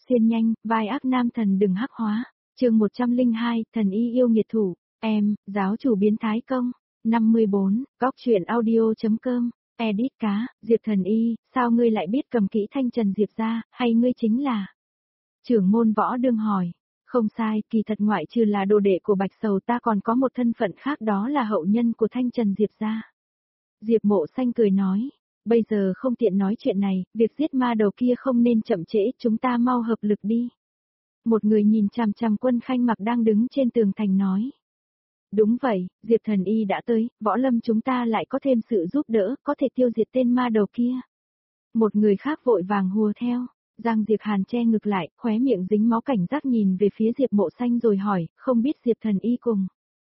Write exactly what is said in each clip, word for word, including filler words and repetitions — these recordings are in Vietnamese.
Xiên nhanh, vai ác nam thần đừng hắc hóa. Chương một trăm lẻ hai, thần y yêu nghiệt thủ. Em, giáo chủ biến thái công. năm mươi bốn, góc truyện audio.com. Edit cá, Diệp thần y, sao ngươi lại biết cầm kỹ thanh trần Diệp ra, hay ngươi chính là? Trưởng môn Võ Đương hỏi. Không sai, kỳ thật ngoại trừ là đồ đệ của Bạch Sầu ta còn có một thân phận khác, đó là hậu nhân của thanh trần Diệp ra. Diệp Mộ Xanh cười nói. Bây giờ không tiện nói chuyện này, việc giết ma đầu kia không nên chậm trễ, chúng ta mau hợp lực đi. Một người nhìn chằm chằm Quân Khanh Mặc đang đứng trên tường thành nói. Đúng vậy, Diệp thần y đã tới, Võ Lâm chúng ta lại có thêm sự giúp đỡ, có thể tiêu diệt tên ma đầu kia. Một người khác vội vàng hùa theo. Giang Diệp Hàn che ngực lại, khóe miệng dính máu cảnh giác nhìn về phía Diệp Mộ Xanh rồi hỏi, không biết Diệp thần y cùng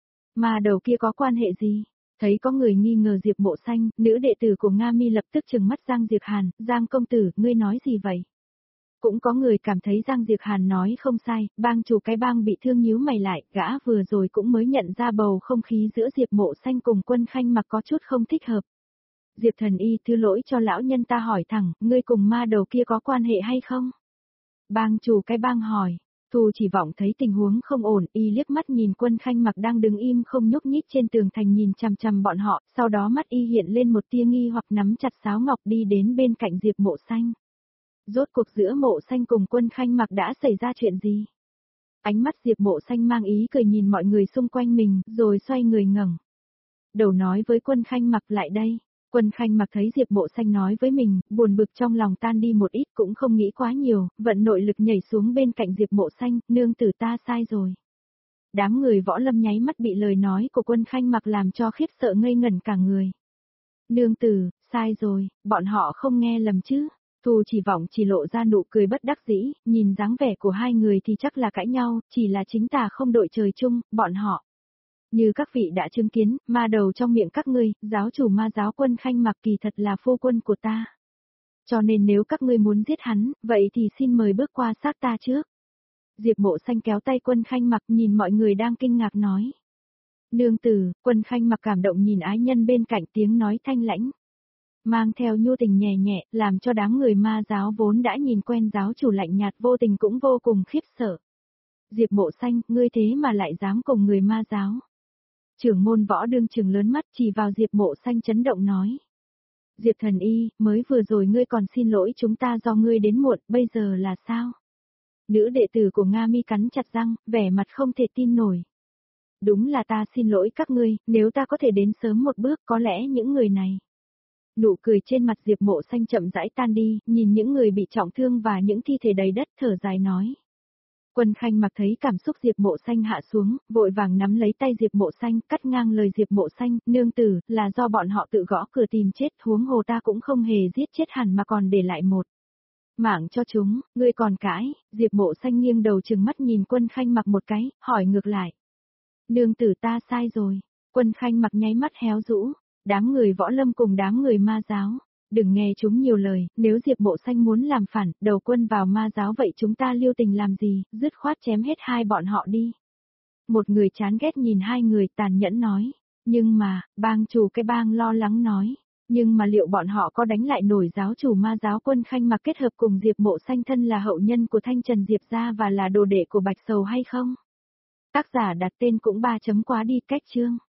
ma đầu kia có quan hệ gì? Thấy có người nghi ngờ Diệp Mộ Xanh, nữ đệ tử của Nga Mi lập tức trừng mắt Giang Diệp Hàn, Giang công tử, ngươi nói gì vậy? Cũng có người cảm thấy Giang Diệp Hàn nói không sai, bang chủ cái bang bị thương nhíu mày lại, gã vừa rồi cũng mới nhận ra bầu không khí giữa Diệp Mộ Xanh cùng Quân Khanh Mặc có chút không thích hợp. Diệp thần y thứ lỗi cho lão nhân ta hỏi thẳng, ngươi cùng ma đầu kia có quan hệ hay không? Bang chủ cái bang hỏi. Thu Chỉ Vọng thấy tình huống không ổn, y liếc mắt nhìn Quân Khanh Mặc đang đứng im không nhúc nhích trên tường thành nhìn chằm chằm bọn họ, sau đó mắt y hiện lên một tia nghi hoặc nắm chặt sáo ngọc đi đến bên cạnh Diệp Mộ Xanh. Rốt cuộc giữa Mộ Xanh cùng Quân Khanh Mặc đã xảy ra chuyện gì? Ánh mắt Diệp Mộ Xanh mang ý cười nhìn mọi người xung quanh mình, rồi xoay người ngẩng đầu nói với Quân Khanh Mặc lại đây. Quân Khanh Mặc thấy Diệp Mộ Xanh nói với mình, buồn bực trong lòng tan đi một ít, cũng không nghĩ quá nhiều, vận nội lực nhảy xuống bên cạnh Diệp Mộ Xanh, nương tử ta sai rồi. Đám người Võ Lâm nháy mắt bị lời nói của Quân Khanh Mặc làm cho khiếp sợ ngây ngẩn cả người. Nương tử, sai rồi, bọn họ không nghe lầm chứ? Thu Chỉ Vọng chỉ lộ ra nụ cười bất đắc dĩ, nhìn dáng vẻ của hai người thì chắc là cãi nhau, chỉ là chính tà không đội trời chung, bọn họ. Như các vị đã chứng kiến, ma đầu trong miệng các ngươi, giáo chủ ma giáo Quân Khanh Mặc kỳ thật là phu quân của ta. Cho nên nếu các ngươi muốn giết hắn, vậy thì xin mời bước qua xác ta trước. Diệp Mộ Xanh kéo tay Quân Khanh Mặc nhìn mọi người đang kinh ngạc nói. Nương tử, Quân Khanh Mặc cảm động nhìn ái nhân bên cạnh tiếng nói thanh lãnh. Mang theo nhu tình nhẹ nhẹ, làm cho đám người ma giáo vốn đã nhìn quen giáo chủ lạnh nhạt vô tình cũng vô cùng khiếp sợ. Diệp Mộ Xanh, ngươi thế mà lại dám cùng người ma giáo. Trưởng môn Võ Đương trừng lớn mắt chỉ vào Diệp Mộ Xanh chấn động nói. Diệp thần y, mới vừa rồi ngươi còn xin lỗi chúng ta do ngươi đến muộn, bây giờ là sao? Nữ đệ tử của Nga Mi cắn chặt răng, vẻ mặt không thể tin nổi. Đúng là ta xin lỗi các ngươi, nếu ta có thể đến sớm một bước có lẽ những người này. Nụ cười trên mặt Diệp Mộ Xanh chậm rãi tan đi, nhìn những người bị trọng thương và những thi thể đầy đất thở dài nói. Quân Khanh Mặc thấy cảm xúc Diệp Mộ Xanh hạ xuống, vội vàng nắm lấy tay Diệp Mộ Xanh, cắt ngang lời Diệp Mộ Xanh, nương tử, là do bọn họ tự gõ cửa tìm chết, huống hồ ta cũng không hề giết chết hẳn mà còn để lại một mạng cho chúng, ngươi còn cãi? Diệp Mộ Xanh nghiêng đầu trừng mắt nhìn Quân Khanh Mặc một cái, hỏi ngược lại. Nương tử ta sai rồi. Quân Khanh Mặc nháy mắt héo rũ, đám người Võ Lâm cùng đám người ma giáo. Đừng nghe chúng nhiều lời, nếu Diệp Mộ Xanh muốn làm phản, đầu quân vào ma giáo vậy chúng ta lưu tình làm gì, dứt khoát chém hết hai bọn họ đi. Một người chán ghét nhìn hai người tàn nhẫn nói, nhưng mà, bang chủ cái bang lo lắng nói, nhưng mà liệu bọn họ có đánh lại nổi giáo chủ ma giáo Quân Khanh Mặc kết hợp cùng Diệp Mộ Xanh thân là hậu nhân của Thanh Trần Diệp gia và là đồ đệ của Bạch Sầu hay không? Tác giả đặt tên cũng ba chấm quá đi cách chương.